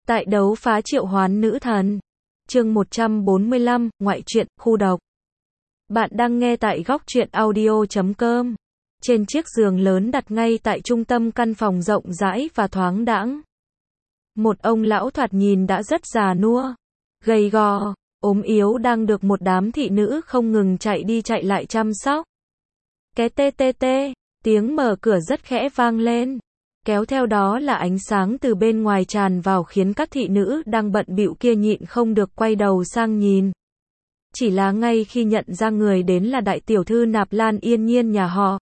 Tại đấu phá triệu hoán nữ thần. Chương 145, ngoại truyện, khu độc. Bạn đang nghe tại góc truyện audio.com. Trên chiếc giường lớn đặt ngay tại trung tâm căn phòng rộng rãi và thoáng đãng. Một ông lão thoạt nhìn đã rất già nua, gầy gò, ốm yếu đang được một đám thị nữ không ngừng chạy đi chạy lại chăm sóc. Cái tê tê tê, tiếng mở cửa rất khẽ vang lên. Kéo theo đó là ánh sáng từ bên ngoài tràn vào khiến các thị nữ đang bận bịu kia nhịn không được quay đầu sang nhìn. Chỉ là ngay khi nhận ra người đến là đại tiểu thư Nạp Lan Yên Nhiên nhà họ,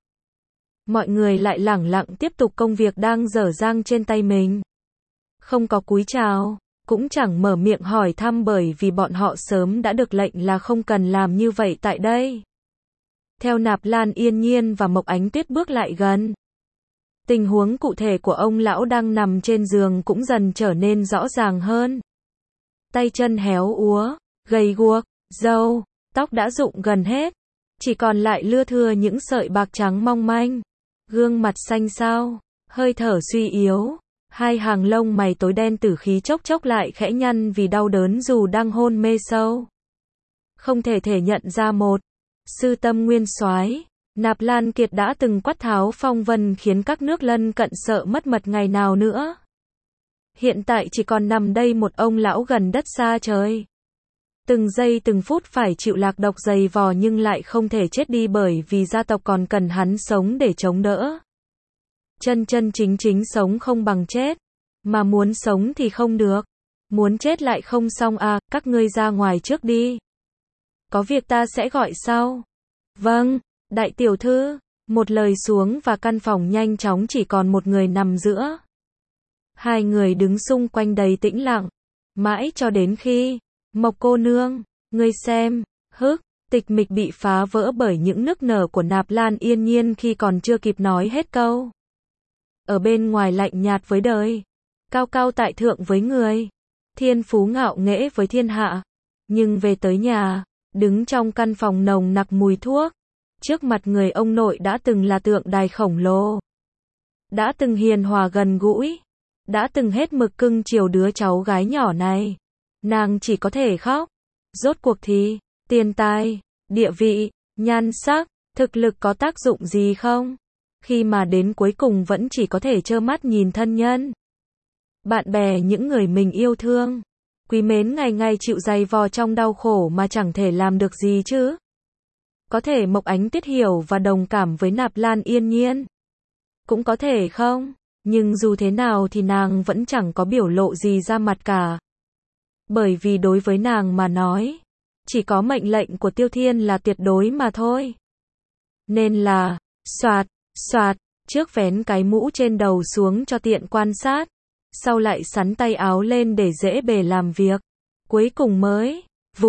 mọi người lại lẳng lặng tiếp tục công việc đang dở dang trên tay mình. Không có cúi chào, cũng chẳng mở miệng hỏi thăm bởi vì bọn họ sớm đã được lệnh là không cần làm như vậy tại đây. Theo Nạp Lan Yên Nhiên và Mộc Ánh Tuyết bước lại gần, tình huống cụ thể của ông lão đang nằm trên giường cũng dần trở nên rõ ràng hơn. Tay chân héo úa, gầy guộc, râu, tóc đã rụng gần hết, chỉ còn lại lưa thưa những sợi bạc trắng mong manh. Gương mặt xanh xao, hơi thở suy yếu, hai hàng lông mày tối đen tử khí chốc chốc lại khẽ nhăn vì đau đớn dù đang hôn mê sâu. Không thể nhận ra một sư tâm nguyên soái Nạp Lan Kiệt đã từng quát tháo phong vân khiến các nước lân cận sợ mất mật ngày nào nữa. Hiện tại chỉ còn nằm đây một ông lão gần đất xa trời. Từng giây từng phút phải chịu lạc độc dày vò nhưng lại không thể chết đi bởi vì gia tộc còn cần hắn sống để chống đỡ. Chân chính sống không bằng chết. Mà muốn sống thì không được. Muốn chết lại không xong à, các ngươi ra ngoài trước đi. Có việc ta sẽ gọi sau. Vâng. Đại tiểu thư, một lời xuống và căn phòng nhanh chóng chỉ còn một người nằm giữa. Hai người đứng xung quanh đầy tĩnh lặng, mãi cho đến khi, Mộc cô nương, ngươi xem, tịch mịch bị phá vỡ bởi những nức nở của Nạp Lan Yên Nhiên khi còn chưa kịp nói hết câu. Ở bên ngoài lạnh nhạt với đời, cao cao tại thượng với người, thiên phú ngạo nghễ với thiên hạ, nhưng về tới nhà, đứng trong căn phòng nồng nặc mùi thuốc. Trước mặt người ông nội đã từng là tượng đài khổng lồ, đã từng hiền hòa gần gũi, đã từng hết mực cưng chiều đứa cháu gái nhỏ này. Nàng chỉ có thể khóc. Rốt cuộc thì, tiền tài, địa vị, nhan sắc, thực lực có tác dụng gì không? Khi mà đến cuối cùng vẫn chỉ có thể trơ mắt nhìn thân nhân, bạn bè những người mình yêu thương, quý mến ngày ngày chịu dày vò trong đau khổ mà chẳng thể làm được gì chứ. Có thể Mộc Ánh Tuyết hiểu và đồng cảm với Nạp Lan Yên Nhiên. Cũng có thể không, nhưng dù thế nào thì nàng vẫn chẳng có biểu lộ gì ra mặt cả. Bởi vì đối với nàng mà nói, chỉ có mệnh lệnh của Tiêu Thiên là tuyệt đối mà thôi. Nên là, soạt, trước vén cái mũ trên đầu xuống cho tiện quan sát, sau lại xắn tay áo lên để dễ bề làm việc. Cuối cùng mới,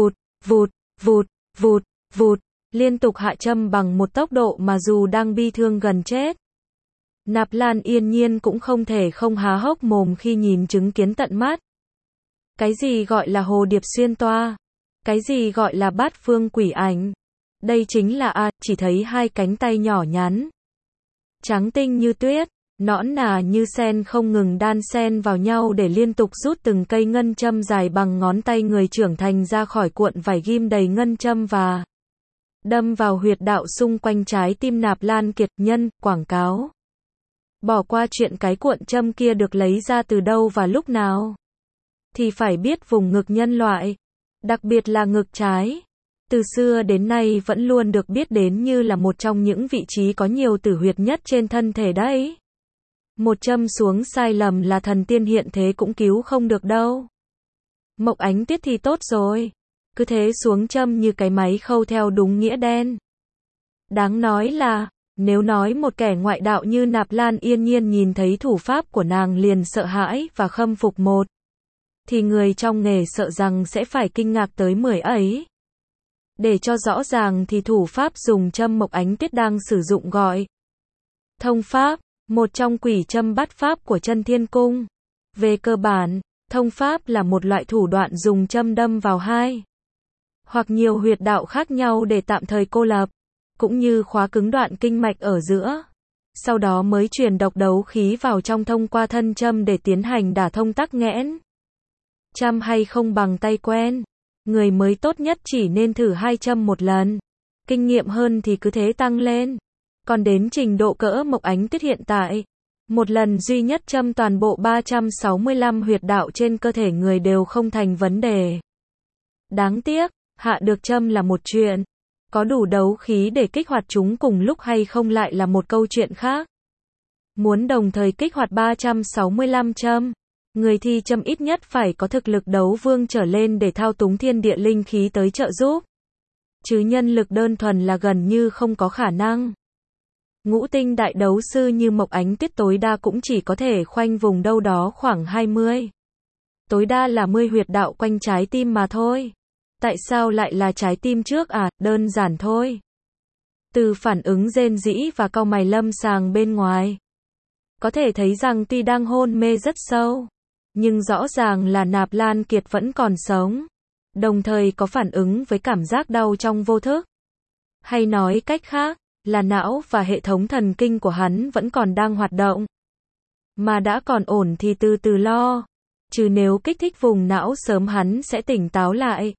vụt, liên tục hạ châm bằng một tốc độ mà dù đang bi thương gần chết. Nạp Lan Yên Nhiên cũng không thể không há hốc mồm khi nhìn chứng kiến tận mắt. Cái gì gọi là hồ điệp xuyên toa? Cái gì gọi là bát phương quỷ ảnh? Đây chính là chỉ thấy hai cánh tay nhỏ nhắn, trắng tinh như tuyết, nõn nà như sen không ngừng đan xen vào nhau để liên tục rút từng cây ngân châm dài bằng ngón tay người trưởng thành ra khỏi cuộn vải ghim đầy ngân châm và đâm vào huyệt đạo xung quanh trái tim Nạp Lan Kiệt. Nhân, quảng cáo. Bỏ qua chuyện cái cuộn châm kia được lấy ra từ đâu và lúc nào, thì phải biết vùng ngực nhân loại, đặc biệt là ngực trái, từ xưa đến nay vẫn luôn được biết đến như là một trong những vị trí có nhiều tử huyệt nhất trên thân thể đấy. Một châm xuống sai lầm là thần tiên hiện thế cũng cứu không được đâu. Mộc Ánh Tuyết thì tốt rồi, cứ thế xuống châm như cái máy khâu theo đúng nghĩa đen. Đáng nói là, nếu nói một kẻ ngoại đạo như Nạp Lan Yên Nhiên nhìn thấy thủ pháp của nàng liền sợ hãi và khâm phục thì người trong nghề sợ rằng sẽ phải kinh ngạc tới 10 ấy. Để cho rõ ràng thì thủ pháp dùng châm Mộc Ánh Tuyết đang sử dụng gọi thông pháp, một trong quỷ châm bát pháp của Chân Thiên Cung. Về cơ bản, thông pháp là một loại thủ đoạn dùng châm đâm vào hai hoặc nhiều huyệt đạo khác nhau để tạm thời cô lập, cũng như khóa cứng đoạn kinh mạch ở giữa. Sau đó mới truyền độc đấu khí vào trong thông qua thân châm để tiến hành đả thông tắc nghẽn. Chăm hay không bằng tay quen. Người mới tốt nhất chỉ nên thử 2 châm một lần. Kinh nghiệm hơn thì cứ thế tăng lên. Còn đến trình độ cỡ Mộc Ánh Tuyết hiện tại, một lần duy nhất châm toàn bộ 365 huyệt đạo trên cơ thể người đều không thành vấn đề. Đáng tiếc, hạ được châm là một chuyện. Có đủ đấu khí để kích hoạt chúng cùng lúc hay không lại là một câu chuyện khác. Muốn đồng thời kích hoạt 365 châm, người thi châm ít nhất phải có thực lực đấu vương trở lên để thao túng thiên địa linh khí tới trợ giúp. Chứ nhân lực đơn thuần là gần như không có khả năng. Ngũ tinh đại đấu sư như Mộc Ánh Tuyết tối đa cũng chỉ có thể khoanh vùng đâu đó khoảng 20. Tối đa là 10 huyệt đạo quanh trái tim mà thôi. Tại sao lại là trái tim trước à? Đơn giản thôi. Từ phản ứng rên rỉ và cau mày lâm sàng bên ngoài, có thể thấy rằng tuy đang hôn mê rất sâu, nhưng rõ ràng là Nạp Lan Kiệt vẫn còn sống. Đồng thời có phản ứng với cảm giác đau trong vô thức. Hay nói cách khác, là não và hệ thống thần kinh của hắn vẫn còn đang hoạt động. Mà đã còn ổn thì từ từ lo. Chứ nếu kích thích vùng não sớm hắn sẽ tỉnh táo lại.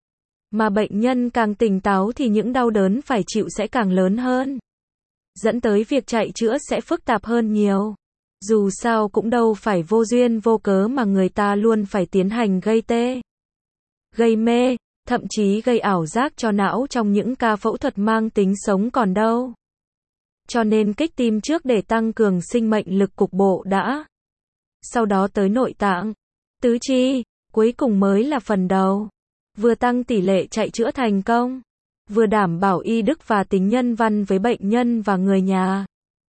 Mà bệnh nhân càng tỉnh táo thì những đau đớn phải chịu sẽ càng lớn hơn. Dẫn tới việc chạy chữa sẽ phức tạp hơn nhiều. Dù sao cũng đâu phải vô duyên vô cớ mà người ta luôn phải tiến hành gây tê, gây mê, thậm chí gây ảo giác cho não trong những ca phẫu thuật mang tính sống còn đâu. Cho nên kích tim trước để tăng cường sinh mệnh lực cục bộ đã. Sau đó tới nội tạng, tứ chi, cuối cùng mới là phần đầu. Vừa tăng tỷ lệ chạy chữa thành công, vừa đảm bảo y đức và tính nhân văn với bệnh nhân và người nhà.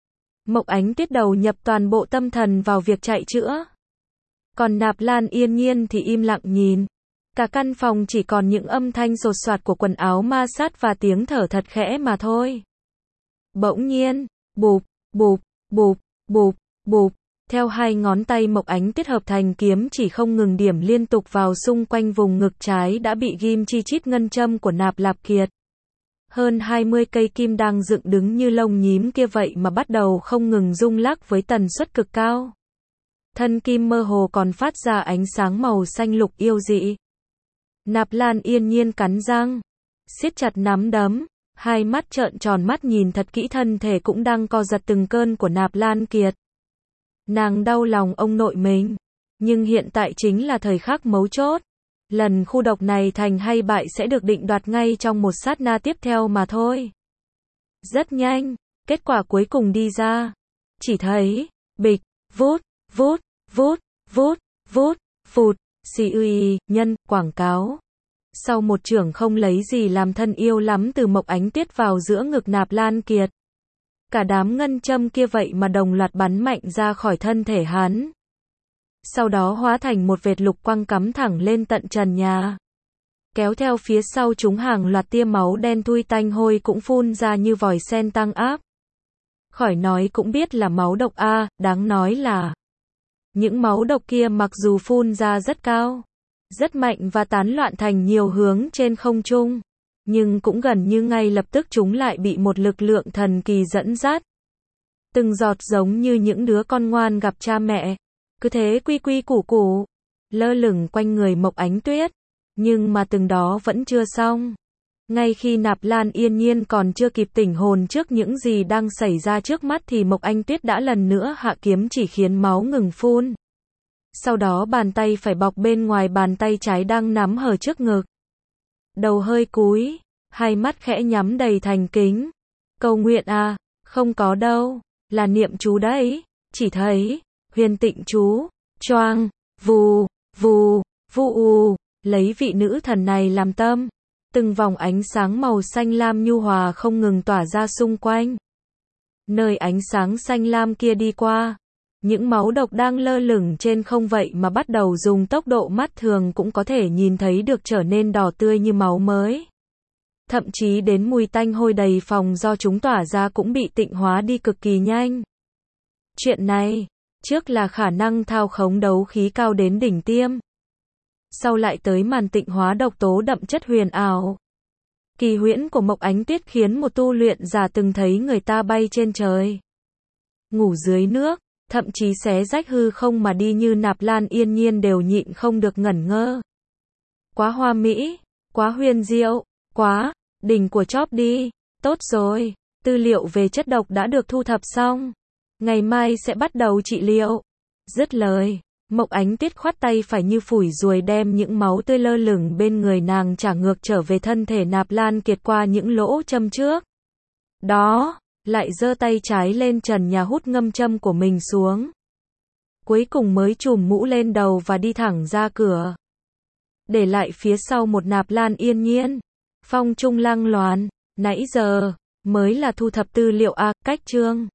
Mộc Ánh Tuyết đầu nhập toàn bộ tâm thần vào việc chạy chữa. Còn Nạp Lan Yên Nhiên thì im lặng nhìn. Cả căn phòng chỉ còn những âm thanh sột soạt của quần áo ma sát và tiếng thở thật khẽ mà thôi. Bỗng nhiên, bụp, bụp, bụp, bụp, bụp, theo hai ngón tay Mộc Ánh Tuyết hợp thành kiếm chỉ không ngừng điểm liên tục vào xung quanh vùng ngực trái đã bị ghim chi chít ngân châm của Nạp Lạp Kiệt. Hơn 20 cây kim đang dựng đứng như lông nhím kia vậy mà bắt đầu không ngừng rung lắc với tần suất cực cao. Thân kim mơ hồ còn phát ra ánh sáng màu xanh lục yêu dị. Nạp Lan Yên Nhiên cắn răng, siết chặt nắm đấm, hai mắt trợn tròn mắt nhìn thật kỹ thân thể cũng đang co giật từng cơn của Nạp Lan Kiệt. Nàng đau lòng ông nội mình, nhưng hiện tại chính là thời khắc mấu chốt. Lần khu độc này thành hay bại sẽ được định đoạt ngay trong một sát na tiếp theo mà thôi. Rất nhanh, kết quả cuối cùng đi ra. Chỉ thấy, bịch, vút, vút, vút, vút, vút, phụt, CUI, nhân, quảng cáo. Sau một chưởng không lấy gì làm thân yêu lắm từ Mộc Ánh Tuyết vào giữa ngực Nạp Lan Kiệt. Cả đám ngân châm kia vậy mà đồng loạt bắn mạnh ra khỏi thân thể hắn. Sau đó hóa thành một vệt lục quang cắm thẳng lên tận trần nhà. Kéo theo phía sau chúng hàng loạt tia máu đen thui tanh hôi cũng phun ra như vòi sen tăng áp. Khỏi nói cũng biết là máu độc a, đáng nói là những máu độc kia mặc dù phun ra rất cao, rất mạnh và tán loạn thành nhiều hướng trên không trung, nhưng cũng gần như ngay lập tức chúng lại bị một lực lượng thần kỳ dẫn dắt. Từng giọt giống như những đứa con ngoan gặp cha mẹ, cứ thế quy quy củ củ, lơ lửng quanh người Mộc Ánh Tuyết. Nhưng mà từng đó vẫn chưa xong. Ngay khi Nạp Lan Yên Nhiên còn chưa kịp tỉnh hồn trước những gì đang xảy ra trước mắt thì Mộc Ánh Tuyết đã lần nữa hạ kiếm chỉ khiến máu ngừng phun. Sau đó bàn tay phải bọc bên ngoài bàn tay trái đang nắm hở trước ngực. Đầu hơi cúi, hai mắt khẽ nhắm đầy thành kính. Cầu nguyện à, không có đâu, là niệm chú đấy. Chỉ thấy huyền tịnh chú, choang, vù, vù, vù, lấy vị nữ thần này làm tâm. Từng vòng ánh sáng màu xanh lam nhu hòa không ngừng tỏa ra xung quanh. Nơi ánh sáng xanh lam kia đi qua, những máu độc đang lơ lửng trên không vậy mà bắt đầu dùng tốc độ mắt thường cũng có thể nhìn thấy được trở nên đỏ tươi như máu mới. Thậm chí đến mùi tanh hôi đầy phòng do chúng tỏa ra cũng bị tịnh hóa đi cực kỳ nhanh. Chuyện này, trước là khả năng thao khống đấu khí cao đến đỉnh tiêm. Sau lại tới màn tịnh hóa độc tố đậm chất huyền ảo. Kỳ huyễn của Mộc Ánh Tuyết khiến một tu luyện giả từng thấy người ta bay trên trời, ngủ dưới nước, thậm chí xé rách hư không mà đi như Nạp Lan Yên Nhiên đều nhịn không được ngẩn ngơ. Quá hoa mỹ, quá huyền diệu, quá, đỉnh của chóp đi, tốt rồi, tư liệu về chất độc đã được thu thập xong. Ngày mai sẽ bắt đầu trị liệu. Dứt lời, Mộc Ánh Tuyết khoát tay phải như phủi ruồi đem những máu tươi lơ lửng bên người nàng trả ngược trở về thân thể Nạp Lan Kiệt qua những lỗ châm trước. Đó, lại giơ tay trái lên trần nhà hút ngâm châm của mình xuống. Cuối cùng mới trùm mũ lên đầu và đi thẳng ra cửa. Để lại phía sau một Nạp Lan Yên Nhiên. Phong trung lăng loàn, nãy giờ, mới là thu thập tư liệu cách chương.